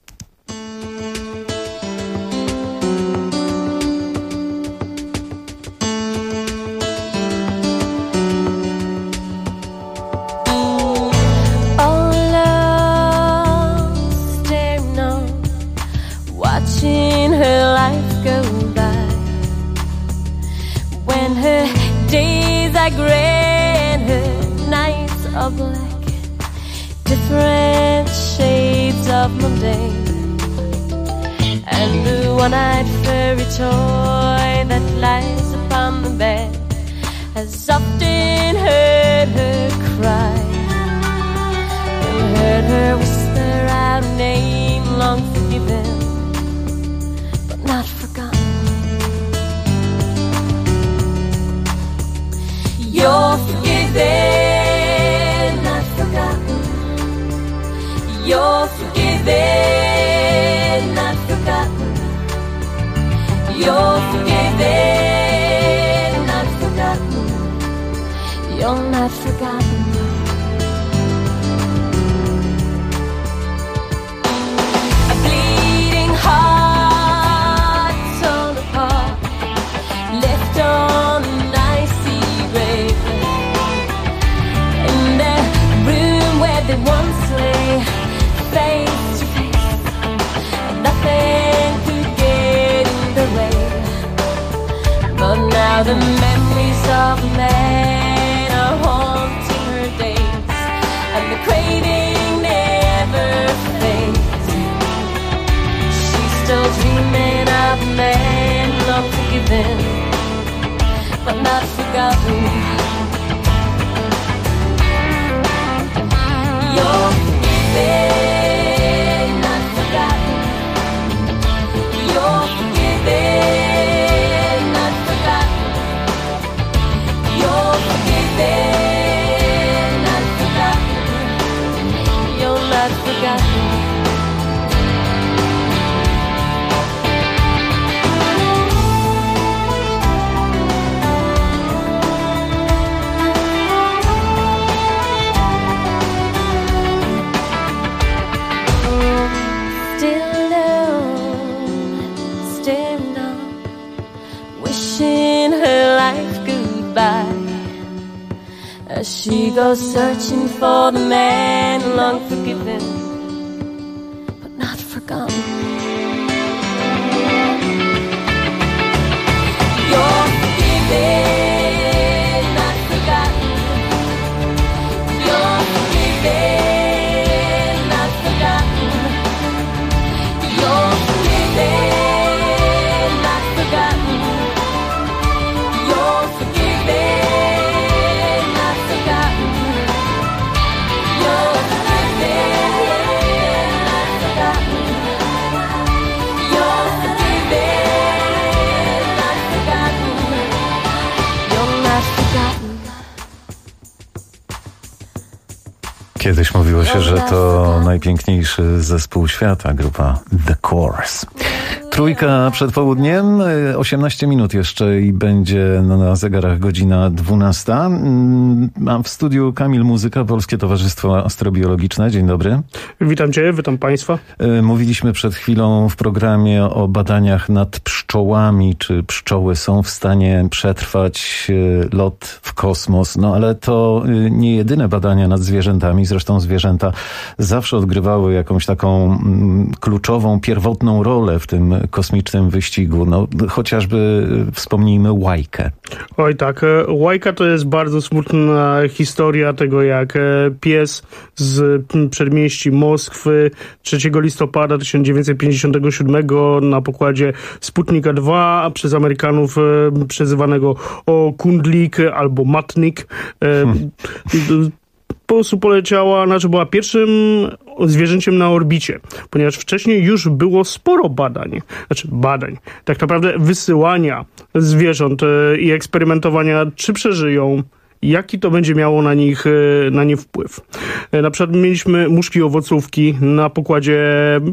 Speaker 11: Watching her life go by, when her days are gray and her nights are black, different shades of mundane, and the one-eyed furry toy that lies upon the bed has often heard her cry, and heard her whisper out a name long forgiven, not forgotten. You're forgiven, not forgotten. You're forgiven, not forgotten. You're forgiven, not forgotten. You're not forgotten. A bleeding heart on an icy grave, in the room where they once lay face to face, nothing could get in the way, but now the memories of a man are haunting her days, and the craving never fades. She's still dreaming of a man long forgiven, but not forgotten. You're forgiven, not forgotten. You're forgiven, not forgotten. You're forgiven, not forgotten. You're not forgotten. As she goes searching for the man long forgiven, but not forgotten. You're forgiven, not forgotten. You're forgiven, not forgotten. You're forgiven, not forgotten. You're forgiven.
Speaker 4: Kiedyś mówiło się, że to najpiękniejszy zespół świata, grupa The Course. Trójka przed południem, 18 minut jeszcze i będzie na zegarach godzina 12. Mam w studiu Kamil Muzyka, Polskie Towarzystwo Astrobiologiczne. Dzień dobry.
Speaker 13: Witam Cię, witam Państwa.
Speaker 4: Mówiliśmy przed chwilą w programie o badaniach nad pszczołami. Czy pszczoły są w stanie przetrwać lot w kosmos? No ale to nie jedyne badania nad zwierzętami. Zresztą zwierzęta zawsze odgrywały jakąś taką kluczową, pierwotną rolę w tym kosmicznym wyścigu. No, chociażby wspomnijmy łajkę.
Speaker 13: Oj tak, łajka to jest bardzo smutna historia tego, jak pies z przedmieści Moskwy 3 listopada 1957 na pokładzie Sputnika 2 przez Amerykanów przezywanego Kundlik albo Matnik po prostu poleciała, była pierwszym zwierzęciem na orbicie, ponieważ wcześniej już było sporo badań, tak naprawdę wysyłania zwierząt i eksperymentowania, czy przeżyją, jaki to będzie miało na nie wpływ. Na przykład mieliśmy muszki owocówki na pokładzie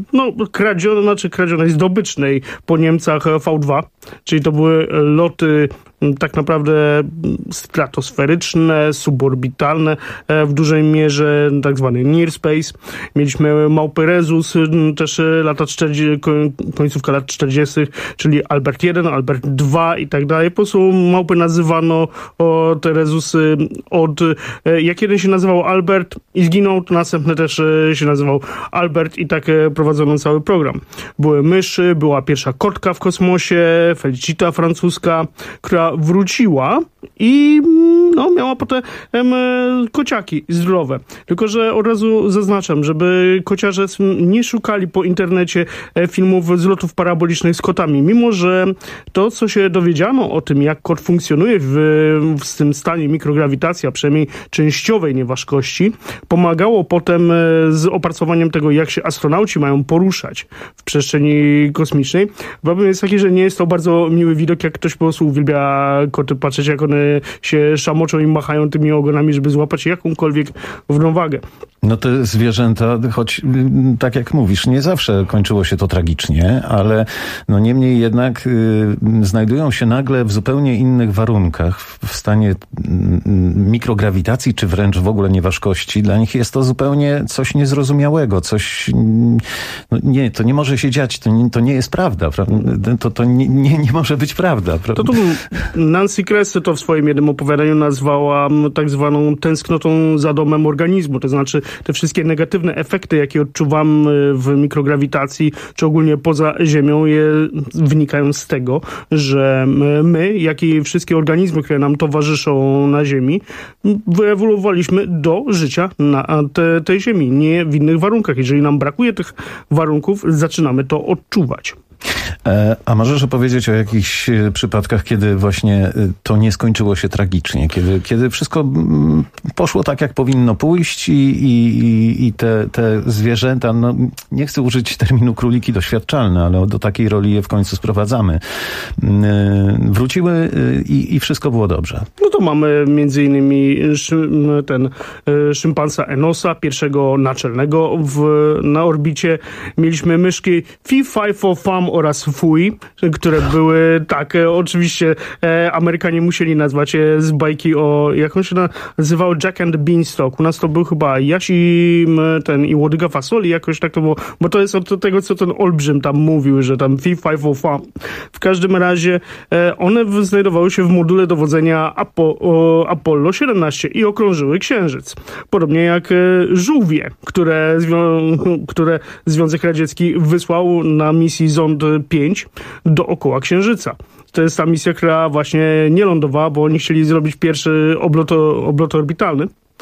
Speaker 13: kradzionej, zdobycznej po Niemcach V2, czyli to były loty tak naprawdę stratosferyczne, suborbitalne, w dużej mierze tak zwany near space. Mieliśmy małpy Rhesus, też końcówka lat 40., czyli Albert 1, Albert 2 i tak dalej. Po prostu małpy nazywano te Rhesusy jak jeden się nazywał Albert i zginął, to następny też się nazywał Albert i tak prowadzono cały program. Były myszy, była pierwsza kotka w kosmosie, Felicita francuska, która wróciła i miała potem kociaki zdrowe. Tylko że od razu zaznaczam, żeby kociarze nie szukali po internecie filmów z lotów parabolicznych z kotami, mimo że to, co się dowiedziano o tym, jak kot funkcjonuje w tym stanie mikrograwitacji, a przynajmniej częściowej nieważkości, pomagało potem z opracowaniem tego, jak się astronauci mają poruszać w przestrzeni kosmicznej. Problem jest taki, że nie jest to bardzo miły widok, jak ktoś po prostu uwielbia koty patrzeć, jak one się szamoczą i machają tymi ogonami, żeby złapać jakąkolwiek równowagę.
Speaker 4: No te zwierzęta, choć tak jak mówisz, nie zawsze kończyło się to tragicznie, ale niemniej jednak znajdują się nagle w zupełnie innych warunkach, w stanie mikrograwitacji, czy wręcz w ogóle nieważkości. Dla nich jest to zupełnie coś niezrozumiałego, coś... to nie może się dziać, to nie jest prawda. To nie może być prawda.
Speaker 13: To Nancy Kressy to w swoim jednym opowiadaniu nazwała tak zwaną tęsknotą za domem organizmu, to znaczy te wszystkie negatywne efekty, jakie odczuwam w mikrograwitacji, czy ogólnie poza Ziemią, wynikają z tego, że my, jak i wszystkie organizmy, które nam towarzyszą na Ziemi, wyewoluowaliśmy do życia na tej Ziemi, nie w innych warunkach. Jeżeli nam brakuje tych warunków, zaczynamy to odczuwać.
Speaker 4: A możesz opowiedzieć o jakichś przypadkach, kiedy właśnie to nie skończyło się tragicznie, kiedy wszystko poszło tak, jak powinno pójść i te zwierzęta, nie chcę użyć terminu króliki doświadczalne, ale do takiej roli je w końcu sprowadzamy, wróciły i wszystko było dobrze.
Speaker 13: No to mamy między innymi szympansa Enosa, pierwszego naczelnego na orbicie. Mieliśmy myszki Fee, Fi, Fo, Fum oraz Fui, które były, oczywiście Amerykanie musieli nazwać z bajki jak on się nazywał, Jack and the Beanstalk. U nas to był chyba Jaś i Łodyga Fasoli, jakoś tak to było, bo to jest od tego, co ten olbrzym tam mówił, że tam Fee, Fi, Fo, Fum. W każdym razie one znajdowały się w module dowodzenia Apollo 17 i okrążyły Księżyc. Podobnie jak żółwie, które Związek Radziecki wysłał na misji Zond 5 dookoła Księżyca. To jest ta misja, która właśnie nie lądowała, bo oni chcieli zrobić pierwszy oblot orbitalny.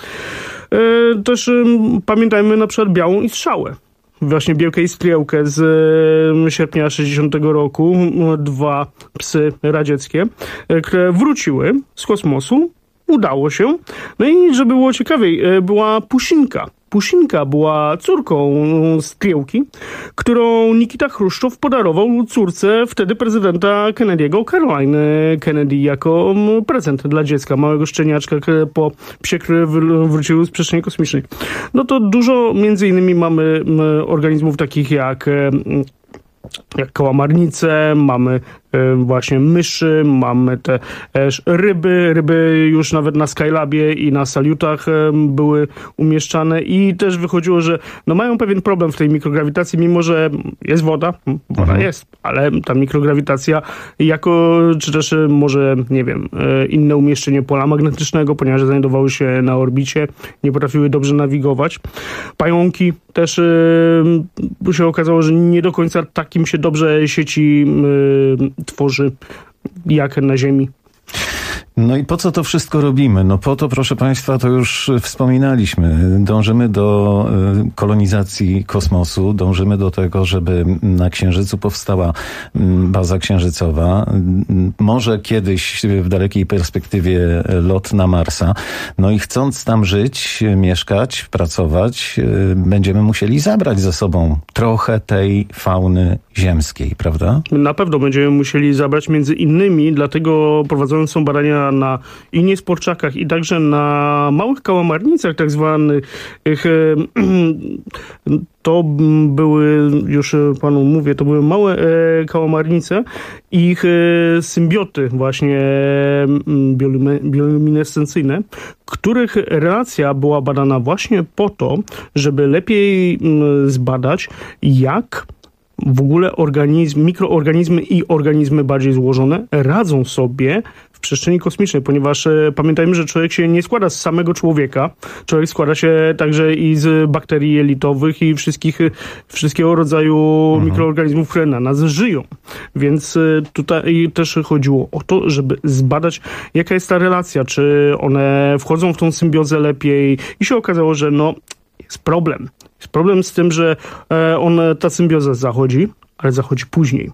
Speaker 13: Też pamiętajmy na przykład Białą i Strzałę. Właśnie Bielkę i Striełkę z sierpnia 60 roku. 2 psy radzieckie, które wróciły z kosmosu. Udało się. No i żeby było ciekawiej, była Pusinka. Pusinka była córką Striełki, którą Nikita Chruszczow podarował córce wtedy prezydenta Kennedy'ego, Caroline Kennedy, jako prezent dla dziecka, małego szczeniaczka, które po psie, które wróciły z przestrzeni kosmicznej. No to dużo między innymi mamy organizmów takich jak jak kałamarnice, mamy właśnie myszy, mamy te ryby. Ryby już nawet na Skylabie i na Salutach były umieszczane i też wychodziło, że no mają pewien problem w tej mikrograwitacji, mimo że jest woda jest, ale ta mikrograwitacja czy też może, nie wiem, inne umieszczenie pola magnetycznego, ponieważ znajdowały się na orbicie, nie potrafiły dobrze nawigować. Pająki też się okazało, że nie do końca takim się dobrze sieci tworzy jak na Ziemi.
Speaker 4: No i po co to wszystko robimy? No po to, proszę Państwa, to już wspominaliśmy. Dążymy do kolonizacji kosmosu, dążymy do tego, żeby na Księżycu powstała baza księżycowa. Może kiedyś w dalekiej perspektywie lot na Marsa. No i chcąc tam żyć, mieszkać, pracować, będziemy musieli zabrać ze sobą trochę tej fauny ziemskiej, prawda?
Speaker 13: Na pewno będziemy musieli zabrać między innymi, dlatego prowadzone są badania na i niesporczakach i także na małych kałamarnicach tak zwanych. To były, już panu mówię, to były małe kałamarnice i ich symbioty właśnie bioluminescencyjne, których relacja była badana właśnie po to, żeby lepiej zbadać, jak w ogóle mikroorganizmy i organizmy bardziej złożone radzą sobie w przestrzeni kosmicznej, ponieważ pamiętajmy, że człowiek się nie składa z samego człowieka. Człowiek składa się także i z bakterii jelitowych i wszystkiego rodzaju mikroorganizmów, które na nas żyją. Więc tutaj też chodziło o to, żeby zbadać, jaka jest ta relacja, czy one wchodzą w tą symbiozę lepiej i się okazało, że jest problem. Jest problem z tym, że ta symbioza zachodzi, ale zachodzi później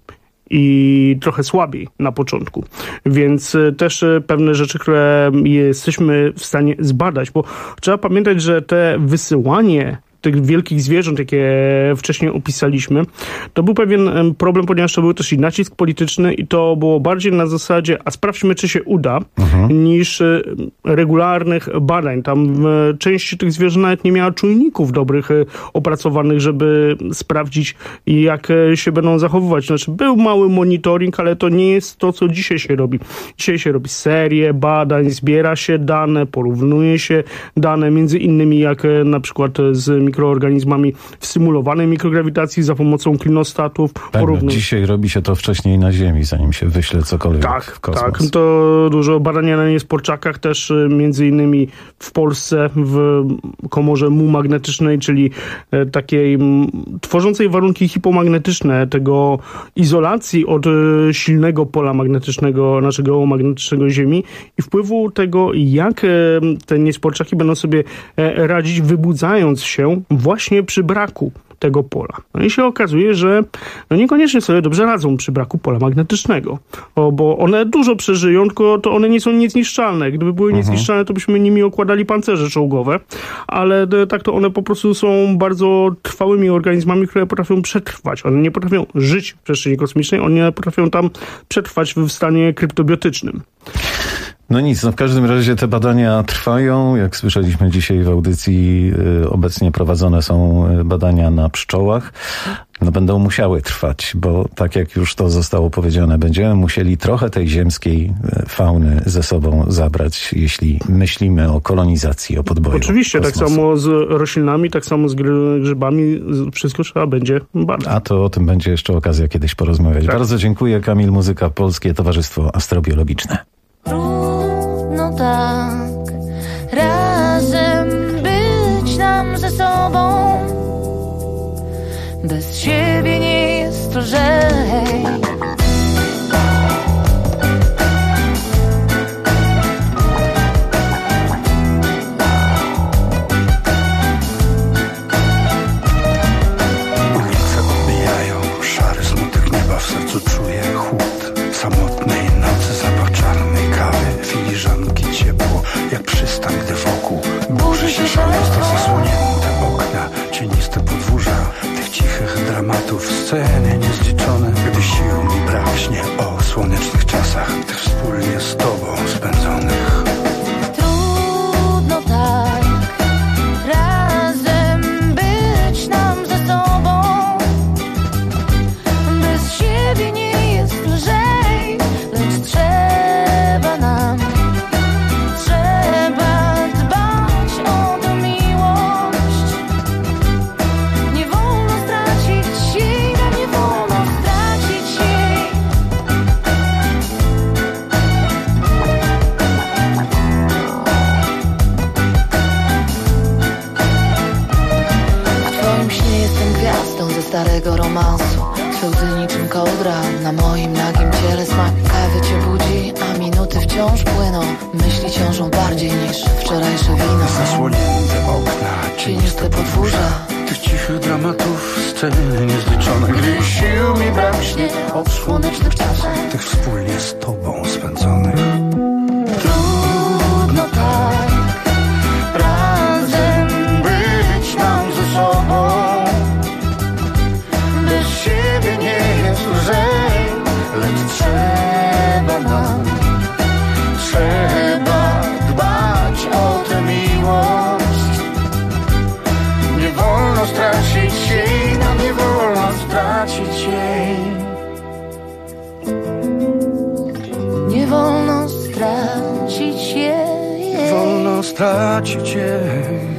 Speaker 13: i trochę słabiej na początku. Więc też pewne rzeczy, które jesteśmy w stanie zbadać, bo trzeba pamiętać, że te wysyłanie tych wielkich zwierząt, jakie wcześniej opisaliśmy, to był pewien problem, ponieważ to był też i nacisk polityczny i to było bardziej na zasadzie, a sprawdźmy, czy się uda, niż regularnych badań. Tam część tych zwierząt nawet nie miała czujników dobrych, opracowanych, żeby sprawdzić, jak się będą zachowywać. Znaczy, był mały monitoring, ale to nie jest to, co dzisiaj się robi. Dzisiaj się robi serię badań, zbiera się dane, porównuje się dane, między innymi jak na przykład z mikroorganizmami w symulowanej mikrograwitacji za pomocą klinostatów.
Speaker 4: Dzisiaj robi się to wcześniej na Ziemi, zanim się wyśle cokolwiek w kosmos.
Speaker 13: Tak, to dużo badania na niesporczakach też między innymi w Polsce w komorze mu magnetycznej, czyli takiej tworzącej warunki hipomagnetyczne, tego izolacji od silnego pola magnetycznego, naszego magnetycznego Ziemi i wpływu tego, jak te niesporczaki będą sobie radzić, wybudzając się właśnie przy braku tego pola. No i się okazuje, że niekoniecznie sobie dobrze radzą przy braku pola magnetycznego, bo one dużo przeżyją, tylko to one nie są niezniszczalne. Gdyby były niezniszczalne, to byśmy nimi okładali pancerze czołgowe, ale tak to one po prostu są bardzo trwałymi organizmami, które potrafią przetrwać. One nie potrafią żyć w przestrzeni kosmicznej, one potrafią tam przetrwać w stanie kryptobiotycznym.
Speaker 4: No nic, w każdym razie te badania trwają. Jak słyszeliśmy dzisiaj w audycji, obecnie prowadzone są badania na pszczołach. Będą musiały trwać, bo tak jak już to zostało powiedziane, będziemy musieli trochę tej ziemskiej fauny ze sobą zabrać, jeśli myślimy o kolonizacji, o podboju
Speaker 13: Oczywiście,
Speaker 4: kosmosu.
Speaker 13: Tak samo z roślinami, tak samo z grzybami, wszystko trzeba będzie badać.
Speaker 4: A to o tym będzie jeszcze okazja kiedyś porozmawiać. Tak. Bardzo dziękuję. Kamil Muzyka, Polskie Towarzystwo Astrobiologiczne.
Speaker 6: Trudno tak razem być nam ze sobą. Bez siebie nie jest lżej.
Speaker 14: Ulice odbijają szary smutek nieba, w sercu czuję chłód samotnej nocy, zapach czarnej kawy, filiżanki, ciepło jak przystań, gdy wokół burzy się szaleństwo, zasłonięte okna, cieniste podwórza tych cichych dramatów, sceny niezliczone
Speaker 15: Na moim nagim ciele smak kawy cię budzi, a minuty wciąż płyną. Myśli ciążą bardziej niż wczorajsze wino.
Speaker 14: Zasłonięte okna,
Speaker 15: cieniste podwórza
Speaker 14: tych cichych dramatów, sceny niezliczone. Gdy sił mi braknie
Speaker 15: od słonecznych czasów,
Speaker 14: tych wspólnie z tobą spędzonych.
Speaker 15: Trudno tak razem być nam ze sobą.
Speaker 14: Bez siebie nie jest lżej, lecz trzeba nam, trzeba dbać o tę miłość. Nie wolno stracić jej, nam nie wolno stracić jej.
Speaker 15: Nie wolno stracić jej.
Speaker 14: Nie wolno stracić jej.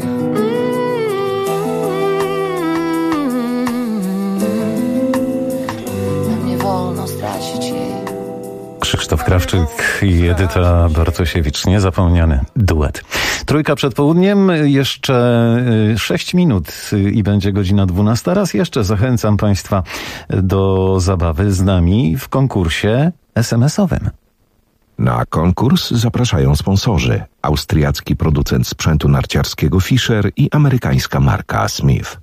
Speaker 4: Krzysztof Krawczyk i Edyta Bartosiewicz. Niezapomniany duet. Trójka przed południem, jeszcze 6 minut i będzie godzina 12. Raz jeszcze zachęcam Państwa do zabawy z nami w konkursie SMS-owym.
Speaker 2: Na konkurs zapraszają sponsorzy: austriacki producent sprzętu narciarskiego Fischer i amerykańska marka Smith.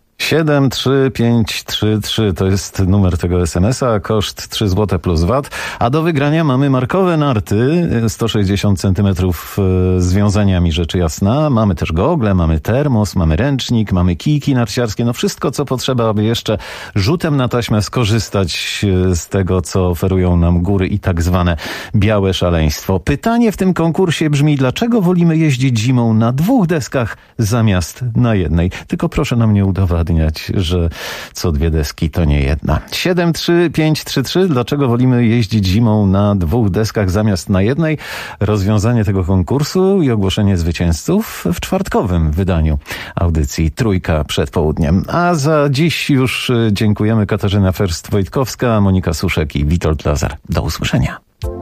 Speaker 4: 73533 to jest numer tego SMS-a, koszt 3 zł plus VAT, a do wygrania mamy markowe narty, 160 cm z wiązaniami, rzecz jasna. Mamy też gogle, mamy termos, mamy ręcznik, mamy kijki narciarskie, no wszystko, co potrzeba, aby jeszcze rzutem na taśmę skorzystać z tego, co oferują nam góry i tak zwane białe szaleństwo. Pytanie w tym konkursie brzmi, dlaczego wolimy jeździć zimą na 2 deskach zamiast na jednej? Tylko proszę nam nie udowadniać, że co 2 deski to nie jedna. 73533. Dlaczego wolimy jeździć zimą na 2 deskach zamiast na jednej? Rozwiązanie tego konkursu i ogłoszenie zwycięzców w czwartkowym wydaniu audycji Trójka przed południem. A za dziś już dziękujemy. Katarzyna Ferst-Wojtkowska, Monika Suszek i Witold Lazar. Do usłyszenia.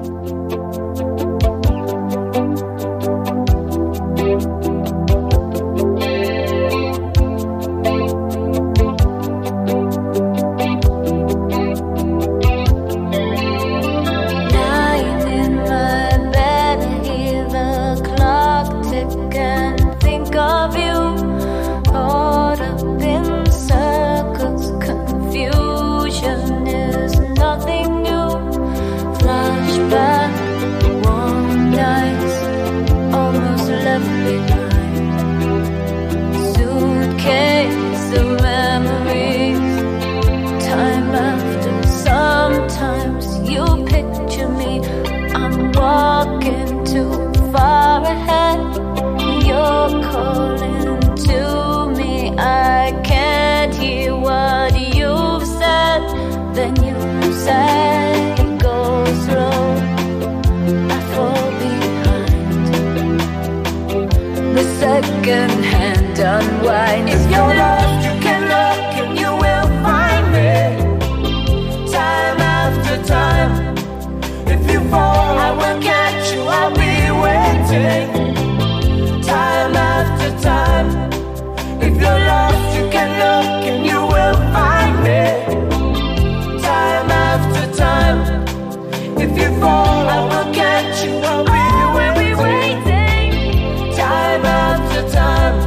Speaker 6: Second-hand unwind. If you're lost, you can look and you will find me. Time after time. If you fall, I will catch you. I'll be waiting. Time after time. If you're lost, you can look and you will find me. Time after time. If you fall, I will catch you. I'll be waiting. Time after time.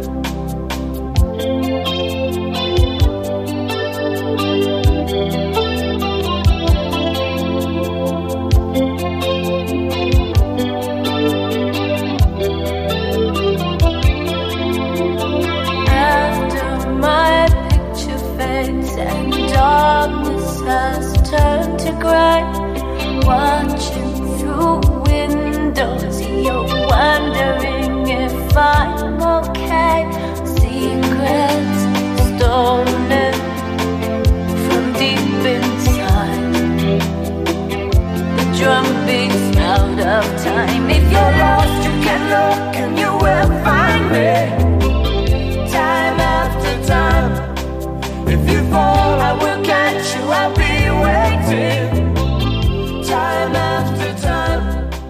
Speaker 6: After my picture fades and darkness has turned to gray, watching through windows, you're wondering if I'm okay. Secrets stolen from deep inside. The drum beats out of time. If you're lost, you can look and you will find me. Time after time. If you fall, I will catch you. I'll be waiting. Time after time.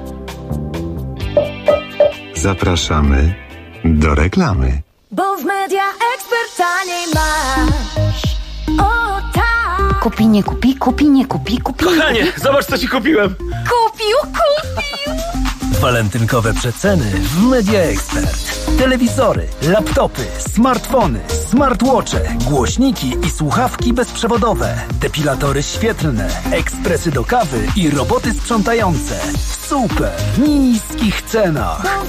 Speaker 3: Zapraszamy do reklamy.
Speaker 11: Bo w Media Expert taniej masz. O tak!
Speaker 17: Kupi, nie kupi, kupi, nie kupi, kupi.
Speaker 1: Kochanie, zobacz co ci kupiłem.
Speaker 17: Kupił.
Speaker 1: Walentynkowe przeceny w Media Expert. Telewizory, laptopy, smartfony, smartwatche, głośniki i słuchawki bezprzewodowe, depilatory świetlne, ekspresy do kawy i roboty sprzątające w super niskich cenach.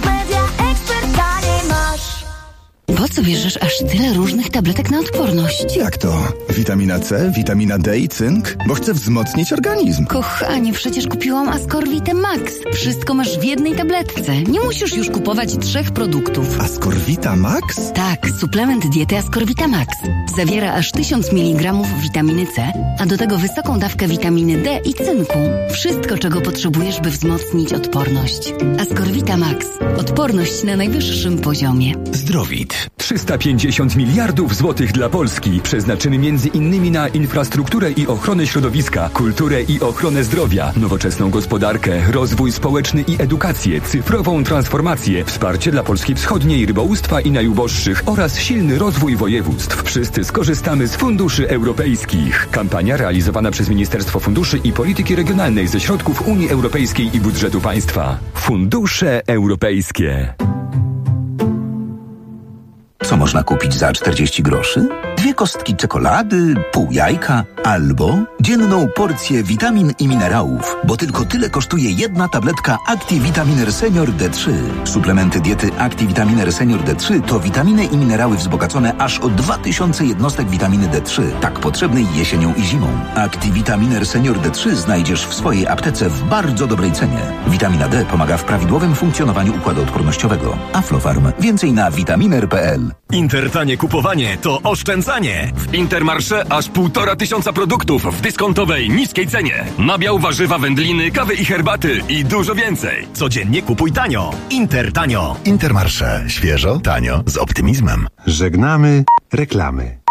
Speaker 17: Po co bierzesz aż tyle różnych tabletek na odporność?
Speaker 12: Jak to? Witamina C, witamina D i cynk? Bo chcę wzmocnić organizm.
Speaker 17: Kochanie, przecież kupiłam Ascorvitę Max. Wszystko masz w jednej tabletce. Nie musisz już kupować 3 produktów.
Speaker 12: Ascorvita Max?
Speaker 17: Tak, suplement diety Ascorvita Max. Zawiera aż 1000 mg witaminy C, a do tego wysoką dawkę witaminy D i cynku. Wszystko, czego potrzebujesz, by wzmocnić odporność. Ascorvita Max. Odporność na najwyższym poziomie.
Speaker 18: Zdrowit. 350 miliardów złotych dla Polski, przeznaczony między innymi na infrastrukturę i ochronę środowiska, kulturę i ochronę zdrowia, nowoczesną gospodarkę, rozwój społeczny i edukację, cyfrową transformację, wsparcie dla Polski Wschodniej, rybołówstwa i najuboższych oraz silny rozwój województw. Wszyscy skorzystamy z funduszy europejskich. Kampania realizowana przez Ministerstwo Funduszy i Polityki Regionalnej ze środków Unii Europejskiej i budżetu państwa. Fundusze europejskie.
Speaker 19: Co można kupić za 40 groszy? 2 kostki czekolady, pół jajka albo dzienną porcję witamin i minerałów, bo tylko tyle kosztuje jedna tabletka ActiVitaminer Senior D3. Suplementy diety ActiVitaminer Senior D3 to witaminy i minerały wzbogacone aż o 2000 jednostek witaminy D3, tak potrzebnej jesienią i zimą. ActiVitaminer Senior D3 znajdziesz w swojej aptece w bardzo dobrej cenie. Witamina D pomaga w prawidłowym funkcjonowaniu układu odpornościowego. Aflofarm. Więcej na vitaminer.pl.
Speaker 24: Intertanie kupowanie to oszczędzanie. W Intermarché aż 1500 produktów w dyskontowej, niskiej cenie. Nabiał, warzywa, wędliny, kawy i herbaty i dużo więcej.
Speaker 25: Codziennie kupuj tanio. Intertanio. Intermarché. Świeżo, tanio, z optymizmem.
Speaker 3: Żegnamy reklamy.